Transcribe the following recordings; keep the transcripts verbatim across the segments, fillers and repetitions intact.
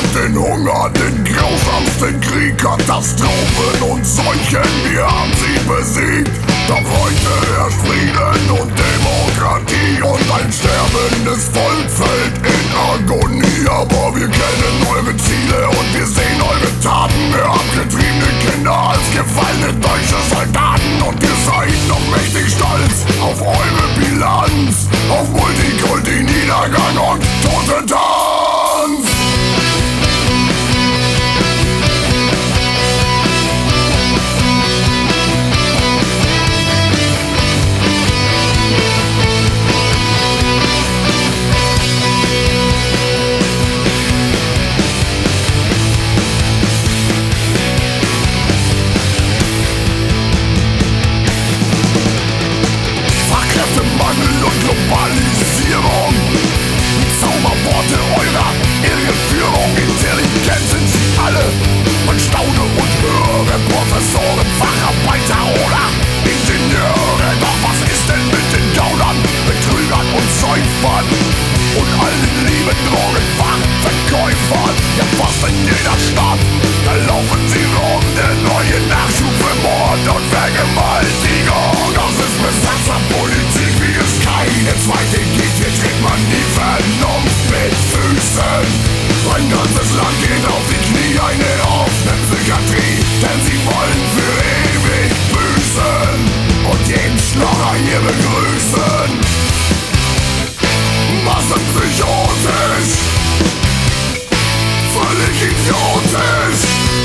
Den Hunger, den grausamsten Krieg, Katastrophen und Seuchen, wir haben sie besiegt. Doch heute herrscht Frieden und Demokratie und ein sterbendes Volk fällt in Agonie. Aber wir kennen eure Ziele und wir sehen eure Taten. Ihr habt getriebene Kinder als gefallene deutsche Soldaten und ihr seid noch mächtig stolz auf eure Bilanz, auf Multikulti, Niedergang und Totentanz. Globalisierung, Zauberworte eurer Irreführung. Intelligent sind sie alle und staune und höre Professoren, Facharbeiter oder Ingenieure. Doch was ist denn mit den Gaunern, Betrügern und Säufern und allen lieben Drogenfachverkäufern? Ja, fast in jeder Stadt, da laufen sie rum, der neue Nachschub für Mord und Vergewaltigung. Das ist Besatzerpolitik, wie es keine zweite gibt. Hier tritt man die Vernunft mit Füßen. Ein ganzes Land geht auf die Knie, eine offene Psychiatrie, denn sie wollen für ewig büßen und jeden Schnorrer hier begrüßen. Massenpsychotisch, völlig idiotisch.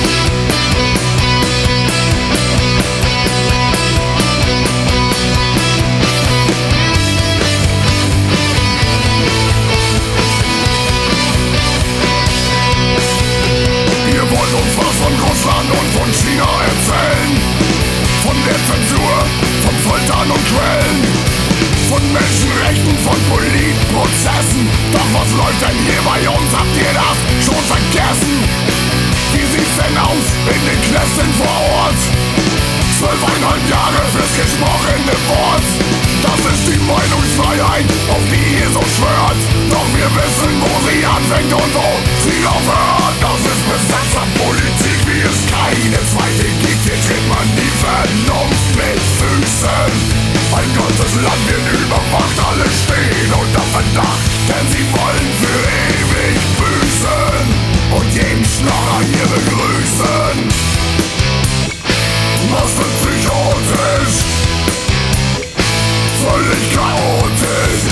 Von Russland und von China erzählen, von der Zensur, von Foltern und Quellen, von Menschenrechten, von Politprozessen. Doch was läuft denn hier bei uns? Habt ihr das schon vergessen? Wie sieht's denn aus in den Knästen vor Ort? Zwölfeinhalb Jahre fürs gesprochene Wort. Das ist die Meinungsfreiheit, auf die ihr so schwört. Doch wir wissen, wo sie anfängt und wo sie aufhört. Das ist Besatzerpolitik, wie es keine zweite gibt. Hier tritt man die Vernunft mit Füßen. Ein ganzes Land wird überwacht, alle stehen unter Verdacht, denn sie wollen für ewig büßen und jeden Schnorrer hier begrüßen. Massenpsychotisch, völlig chaotisch.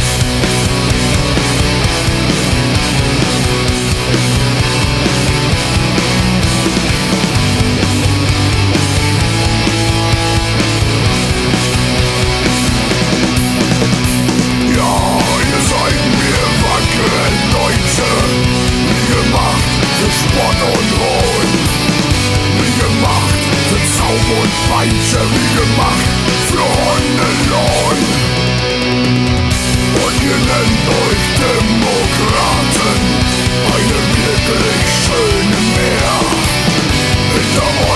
Ja, ihr seid mir wackere Deutsche, wie gemacht für Spott und Hohn, wie gemacht für Zaum und Peitsche, wie gemacht für Hundelohn. Und ihr nennt euch Demokraten, eine wirklich schöne Meer hinter